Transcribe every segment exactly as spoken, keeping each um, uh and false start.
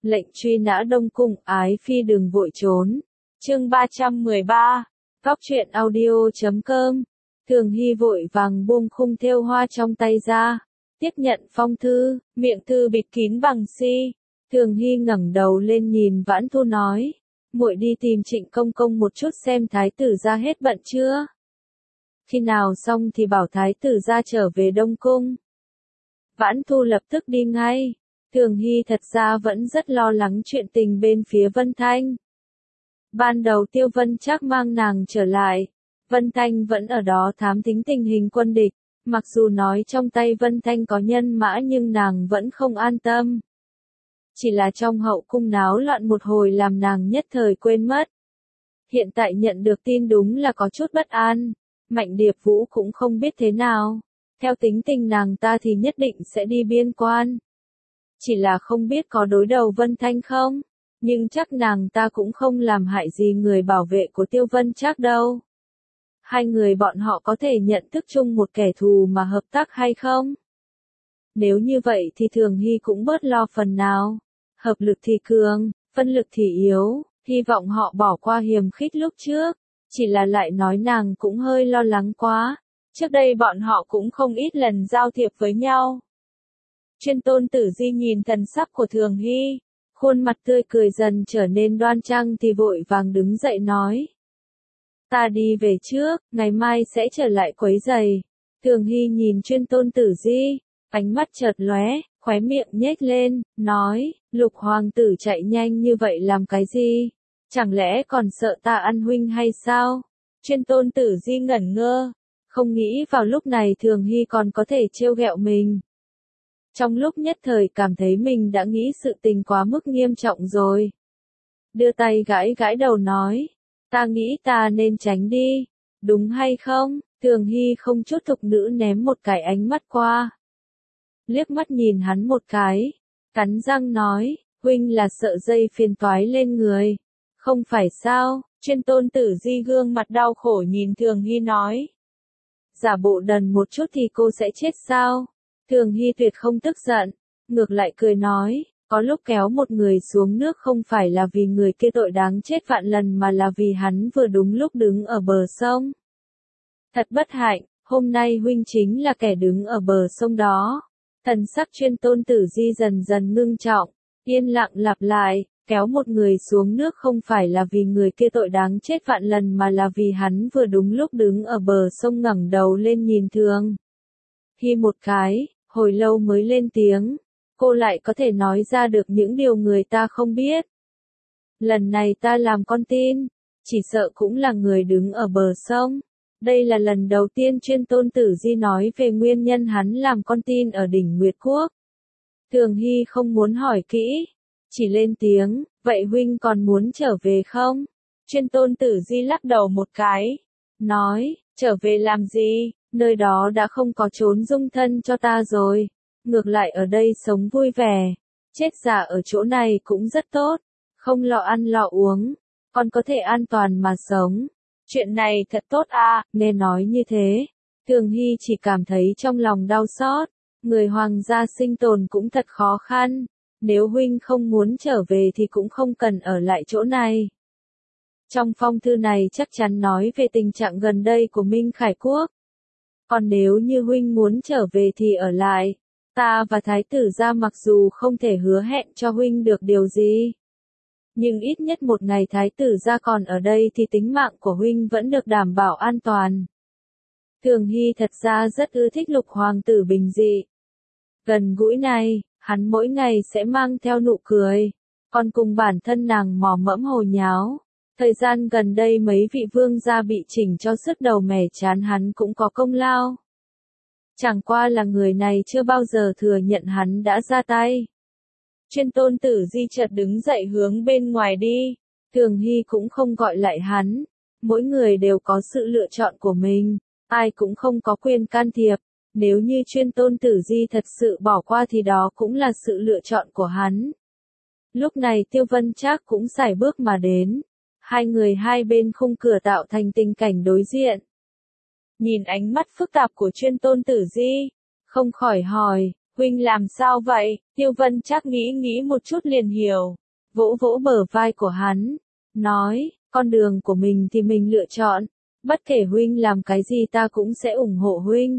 Lệnh truy nã Đông Cung, ái phi đừng vội trốn. Chương ba trăm mười ba. Góc truyện audio chấm com. Thường Hy vội vàng buông khung thêu hoa trong tay ra, tiếp nhận phong thư, miệng thư bịt kín bằng si. Thường Hy ngẩng đầu lên nhìn Vãn Thu nói, muội đi tìm Trịnh công công một chút xem thái tử gia hết bận chưa. Khi nào xong thì bảo thái tử gia trở về Đông Cung. Vãn Thu lập tức đi ngay. Thường Hy thật ra vẫn rất lo lắng chuyện tình bên phía Vân Thanh. Ban đầu Tiêu Vân Trác mang nàng trở lại, Vân Thanh vẫn ở đó thám thính tình hình quân địch, mặc dù nói trong tay Vân Thanh có nhân mã nhưng nàng vẫn không an tâm. Chỉ là trong hậu cung náo loạn một hồi làm nàng nhất thời quên mất. Hiện tại nhận được tin đúng là có chút bất an, Mạnh Điệp Vũ cũng không biết thế nào. Theo tính tình nàng ta thì nhất định sẽ đi biên quan. Chỉ là không biết có đối đầu Vân Thanh không, nhưng chắc nàng ta cũng không làm hại gì người bảo vệ của Tiêu Vân Trác đâu. Hai người bọn họ có thể nhận thức chung một kẻ thù mà hợp tác hay không? Nếu như vậy thì Thường Hy cũng bớt lo phần nào. Hợp lực thì cường, phân lực thì yếu, hy vọng họ bỏ qua hiềm khích lúc trước. Chỉ là lại nói nàng cũng hơi lo lắng quá. Trước đây bọn họ cũng không ít lần giao thiệp với nhau. Chuyên Tôn Tử Di nhìn thần sắc của Thường Hy, khuôn mặt tươi cười dần trở nên đoan trang thì vội vàng đứng dậy nói. Ta đi về trước, ngày mai sẽ trở lại quấy giày. Thường Hy nhìn Chuyên Tôn Tử Di, ánh mắt chợt lóe, khóe miệng nhếch lên, nói, Lục hoàng tử chạy nhanh như vậy làm cái gì? Chẳng lẽ còn sợ ta ăn huynh hay sao? Chuyên Tôn Tử Di ngẩn ngơ, không nghĩ vào lúc này Thường Hy còn có thể trêu ghẹo mình. Trong lúc nhất thời cảm thấy mình đã nghĩ sự tình quá mức nghiêm trọng rồi. Đưa tay gãi gãi đầu nói, ta nghĩ ta nên tránh đi, đúng hay không? Thường Hy không chút thục nữ ném một cái ánh mắt qua. Liếc mắt nhìn hắn một cái, cắn răng nói, huynh là sợ dây phiền toái lên người. Không phải sao? Chuyên Tôn Tử Di gương mặt đau khổ nhìn Thường Hy nói. Giả bộ đần một chút thì cô sẽ chết sao? Thường Hy tuyệt không tức giận, ngược lại cười nói, có lúc kéo một người xuống nước không phải là vì người kia tội đáng chết vạn lần mà là vì hắn vừa đúng lúc đứng ở bờ sông. Thật bất hạnh, hôm nay huynh chính là kẻ đứng ở bờ sông đó. Thần sắc Chuyên Tôn Tử Di dần dần ngưng trọng, yên lặng lặp lại, kéo một người xuống nước không phải là vì người kia tội đáng chết vạn lần mà là vì hắn vừa đúng lúc đứng ở bờ sông ngẩng đầu lên nhìn Thường Hy một cái, hồi lâu mới lên tiếng, cô lại có thể nói ra được những điều người ta không biết. Lần này ta làm con tin, chỉ sợ cũng là người đứng ở bờ sông. Đây là lần đầu tiên Chuyên Tôn Tử Di nói về nguyên nhân hắn làm con tin ở đỉnh Nguyệt Quốc. Thường Hy không muốn hỏi kỹ, chỉ lên tiếng, vậy huynh còn muốn trở về không? Chuyên Tôn Tử Di lắc đầu một cái, nói, trở về làm gì, nơi đó đã không có chốn dung thân cho ta rồi, ngược lại ở đây sống vui vẻ, chết già ở chỗ này cũng rất tốt, không lo ăn lo uống, còn có thể an toàn mà sống. Chuyện này thật tốt à, nghe nói như thế, Thường Hy chỉ cảm thấy trong lòng đau xót, người hoàng gia sinh tồn cũng thật khó khăn, nếu huynh không muốn trở về thì cũng không cần ở lại chỗ này. Trong phong thư này chắc chắn nói về tình trạng gần đây của Minh Khải Quốc. Còn nếu như huynh muốn trở về thì ở lại, ta và thái tử gia mặc dù không thể hứa hẹn cho huynh được điều gì. Nhưng ít nhất một ngày thái tử gia còn ở đây thì tính mạng của huynh vẫn được đảm bảo an toàn. Thường Hy thật ra rất ưa thích Lục hoàng tử bình dị. Gần gũi này, hắn mỗi ngày sẽ mang theo nụ cười, còn cùng bản thân nàng mò mẫm hồ nháo. Thời gian gần đây mấy vị vương gia bị chỉnh cho sứt đầu mẻ chán hắn cũng có công lao. Chẳng qua là người này chưa bao giờ thừa nhận hắn đã ra tay. Chuyên Tôn Tử Di chợt đứng dậy hướng bên ngoài đi, Thường Hy cũng không gọi lại hắn. Mỗi người đều có sự lựa chọn của mình, ai cũng không có quyền can thiệp. Nếu như Chuyên Tôn Tử Di thật sự bỏ qua thì đó cũng là sự lựa chọn của hắn. Lúc này Tiêu Vân Trác cũng sải bước mà đến. Hai người hai bên khung cửa tạo thành tình cảnh đối diện. Nhìn ánh mắt phức tạp của Chuyên Tôn Tử Di, không khỏi hỏi, Huynh làm sao vậy? Tiêu Vân Trác nghĩ nghĩ một chút liền hiểu. Vỗ vỗ bờ vai của hắn. Nói, con đường của mình thì mình lựa chọn. Bất kể huynh làm cái gì ta cũng sẽ ủng hộ huynh.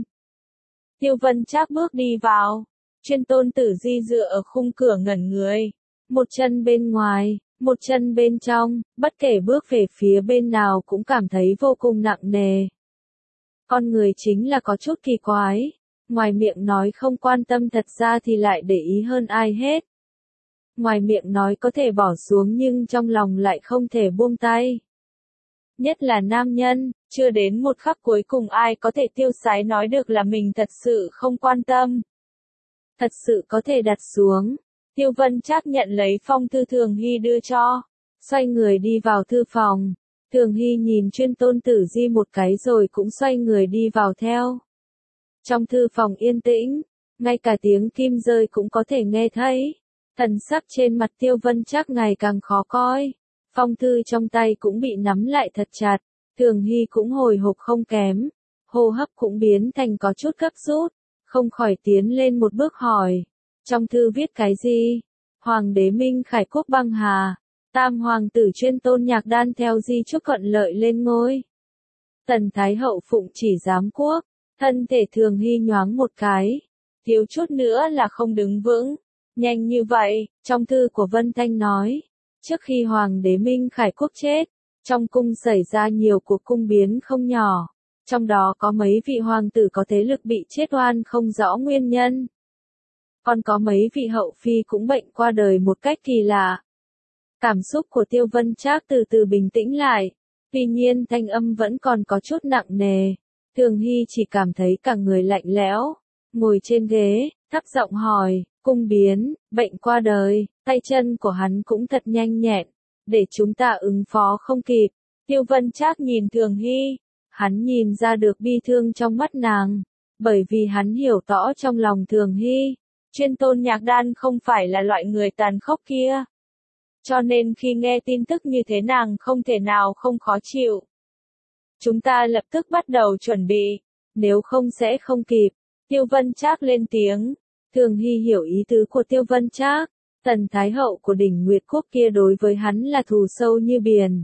Tiêu Vân Trác bước đi vào. Chuyên Tôn Tử Di dựa ở khung cửa ngẩn người. Một chân bên ngoài, một chân bên trong, bất kể bước về phía bên nào cũng cảm thấy vô cùng nặng nề. Con người chính là có chút kỳ quái. Ngoài miệng nói không quan tâm thật ra thì lại để ý hơn ai hết. Ngoài miệng nói có thể bỏ xuống nhưng trong lòng lại không thể buông tay. Nhất là nam nhân, chưa đến một khắc cuối cùng ai có thể tiêu sái nói được là mình thật sự không quan tâm. Thật sự có thể đặt xuống. Tiêu Vân Trác nhận lấy phong thư Thường Hy đưa cho. Xoay người đi vào thư phòng. Thường Hy nhìn Chuyên Tôn Tử Di một cái rồi cũng xoay người đi vào theo. Trong thư phòng yên tĩnh, ngay cả tiếng kim rơi cũng có thể nghe thấy. Thần sắc trên mặt Tiêu Vân Trác ngày càng khó coi. Phong thư trong tay cũng bị nắm lại thật chặt. Thường Hy cũng hồi hộp không kém. Hô hấp cũng biến thành có chút gấp rút. Không khỏi tiến lên một bước hỏi. Trong thư viết cái gì? Hoàng đế Minh Khải quốc băng hà. Tam hoàng tử Chuyên Tôn Nhạc Đan theo di chúc thuận lợi lên ngôi. Tần Thái hậu phụng chỉ giám quốc. Thân thể Thường Hy nhoáng một cái. Thiếu chút nữa là không đứng vững. Nhanh như vậy, trong thư của Vân Thanh nói. Trước khi Hoàng đế Minh Khải quốc chết, trong cung xảy ra nhiều cuộc cung biến không nhỏ. Trong đó có mấy vị hoàng tử có thế lực bị chết oan không rõ nguyên nhân. Còn có mấy vị hậu phi cũng bệnh qua đời một cách kỳ lạ. Cảm xúc của Tiêu Vân Trác từ từ bình tĩnh lại. Tuy nhiên thanh âm vẫn còn có chút nặng nề. Thường Hy chỉ cảm thấy cả người lạnh lẽo. Ngồi trên ghế, thấp giọng hỏi, cung biến, bệnh qua đời, tay chân của hắn cũng thật nhanh nhẹn. Để chúng ta ứng phó không kịp. Tiêu Vân Trác nhìn Thường Hy. Hắn nhìn ra được bi thương trong mắt nàng. Bởi vì hắn hiểu rõ trong lòng Thường Hy. Chuyên Tôn Nhạc Đan không phải là loại người tàn khốc kia. Cho nên khi nghe tin tức như thế nàng không thể nào không khó chịu. Chúng ta lập tức bắt đầu chuẩn bị. Nếu không sẽ không kịp. Tiêu Vân Trác lên tiếng. Thường Hy hiểu ý tứ của Tiêu Vân Trác. Tần Thái hậu của đỉnh Nguyệt Quốc kia đối với hắn là thù sâu như biển.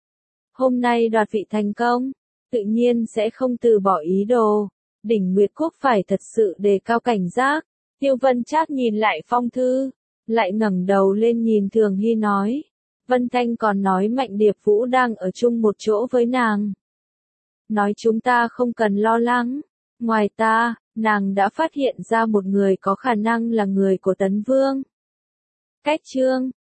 Hôm nay đoạt vị thành công. Tự nhiên sẽ không từ bỏ ý đồ. Đỉnh Nguyệt Quốc phải thật sự đề cao cảnh giác. Tiêu Vân Trác nhìn lại phong thư. Lại ngẩng đầu lên nhìn Thường Hy nói. Vân Thanh còn nói Mạnh Điệp Vũ đang ở chung một chỗ với nàng. Nói chúng ta không cần lo lắng. Ngoài ta, nàng đã phát hiện ra một người có khả năng là người của Tấn Vương. Cách chương